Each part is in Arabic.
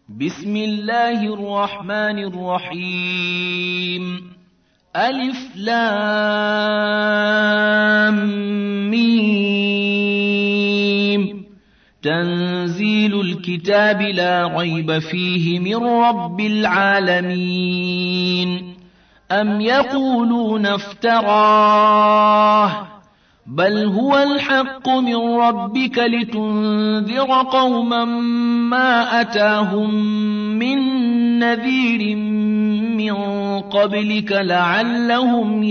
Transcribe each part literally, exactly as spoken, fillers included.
بسم الله الرحمن الرحيم ألف لام ميم تنزيل الكتاب لا ريب فيه من رب العالمين أم يقولون افتراه بل هو الحق من ربك لتنذر قوما ما أتاهم من نذير من قبلك لعلهم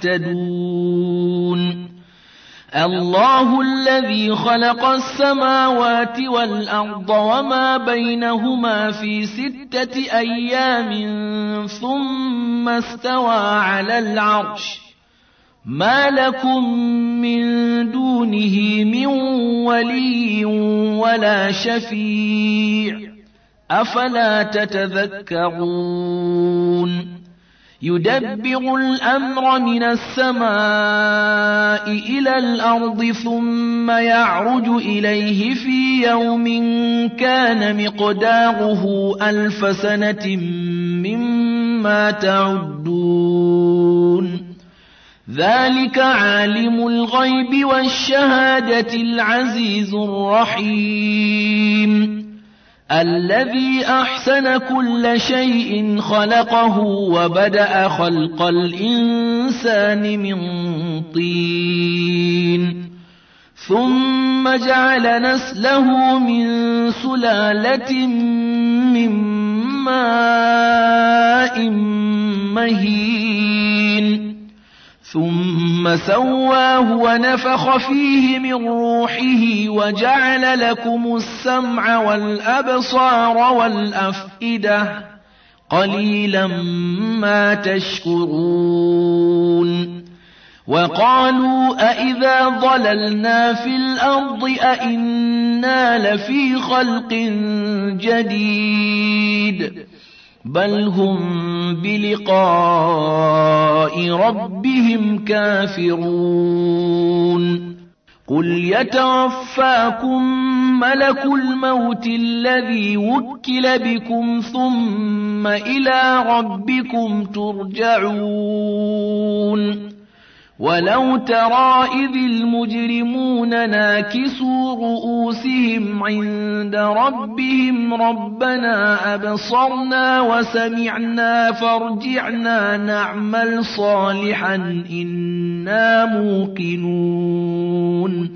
يهتدون الله الذي خلق السماوات والأرض وما بينهما في ستة أيام ثم استوى على العرش ما لكم من دونه من ولي ولا شفيع أفلا تتذكرون يدبر الأمر من السماء إلى الأرض ثم يعرج إليه في يوم كان مقداره ألف سنة مما تعدون ذلك عالم الغيب والشهادة العزيز الرحيم الذي أحسن كل شيء خلقه وبدأ خلق الإنسان من طين ثم جعل نسله من سلالة من ماء مهين ثم سواه ونفخ فيه من روحه وجعل لكم السمع والأبصار والأفئدة قليلا ما تشكرون وقالوا أئذا ضللنا في الأرض أئنا لفي خلق جديد بل هم بلقاء ربهم كافرون قل يتوفاكم ملك الموت الذي وكل بكم ثم إلى ربكم ترجعون ولو ترى إذ المجرمون ناكسوا رؤوسهم عند ربهم ربنا أبصرنا وسمعنا فارجعنا نعمل صالحا إنا موقنون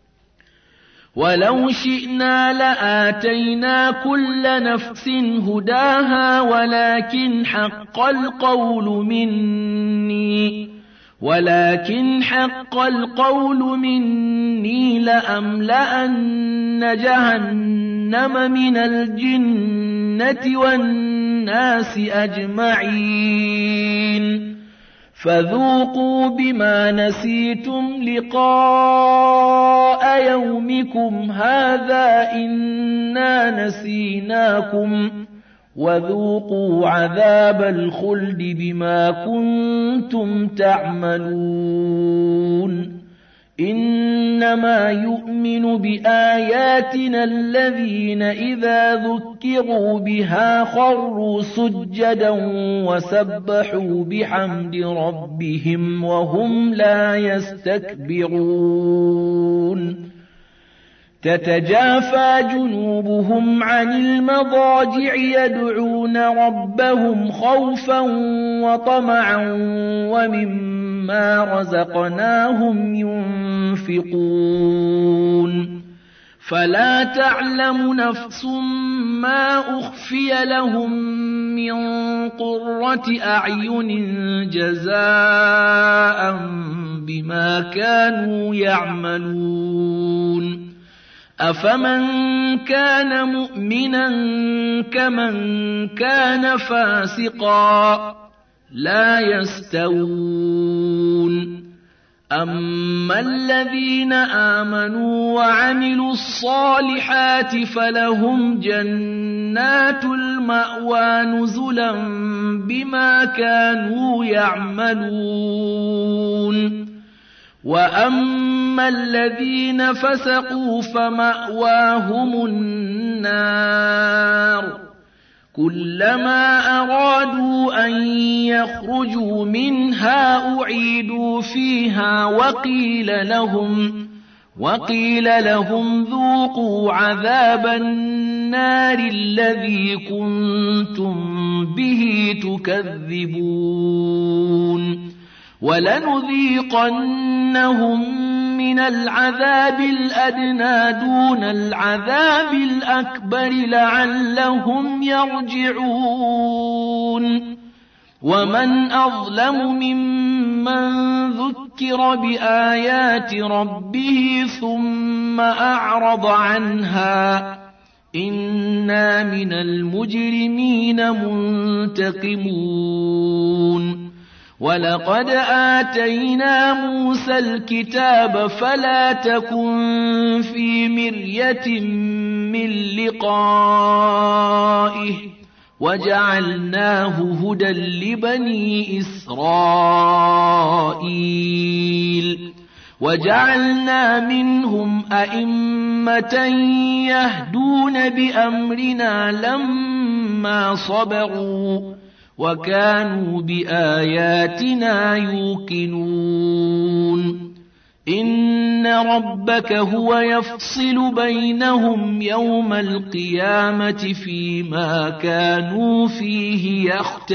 ولو شئنا لآتينا كل نفس هداها ولكن حق القول مني ولكن حق القول مني لأملأن جهنم من الجنة والناس أجمعين فذوقوا بما نسيتم لقاء يومكم هذا إنا نسيناكم وذوقوا عذاب الخلد بما كنتم تعملون إنما يؤمن بآياتنا الذين إذا ذكروا بها خروا سجدا وسبحوا بحمد ربهم وهم لا يستكبرون تتجافى جنوبهم عن المضاجع يدعون ربهم خوفا وطمعا ومما رزقناهم ينفقون فلا تعلم نفس ما أخفي لهم من قرة أعين جزاء بما كانوا يعملون أفمن كان مؤمنا كمن كان فاسقا لا يستوون أما الذين آمنوا وعملوا الصالحات فلهم جنات المأوى نزلا بما كانوا يعملون وأما الذين فسقوا فمأواهم النار كلما أرادوا أن يخرجوا منها أعيدوا فيها وقيل لهم وقيل لهم ذوقوا عذاب النار الذي كنتم به تكذبون ولنذيقنهم من العذاب الأدنى دون العذاب الأكبر لعلهم يرجعون ومن أظلم ممن ذكر بآيات ربه ثم أعرض عنها إنا من المجرمين منتقمون ولقد آتينا موسى الكتاب فلا تكن في مرية من لقائه وجعلناه هدى لبني إسرائيل وجعلنا منهم أئمة يهدون بأمرنا لما صبروا وكانوا بآياتنا يوقنون إن ربك هو يفصل بينهم يوم القيامة فيما كانوا فيه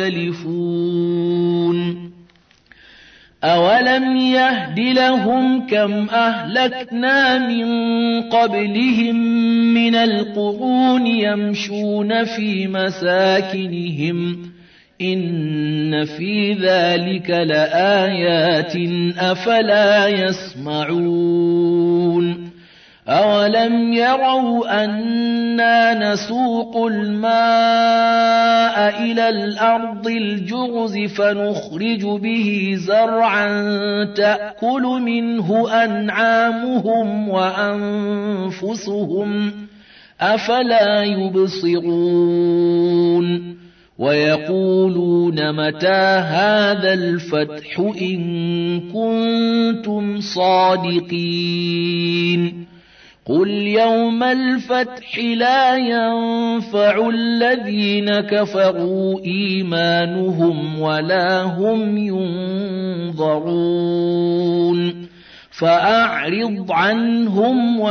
يختلفون أولم يهد لهم كم أهلكنا من قبلهم من القرون يمشون في مساكنهم إن في ذلك لآيات أفلا يسمعون أولم يروا أنا نسوق الماء إلى الأرض الجرز فنخرج به زرعا تأكل منه أنعامهم وأنفسهم أفلا يبصرون ويقولون متى هذا الفتح إن كنتم صادقين قل يوم الفتح لا ينفع الذين كفروا إيمانهم ولا هم ينظرون فأعرض عنهم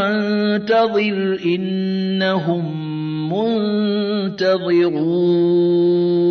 وانتظر إنهم منتظرون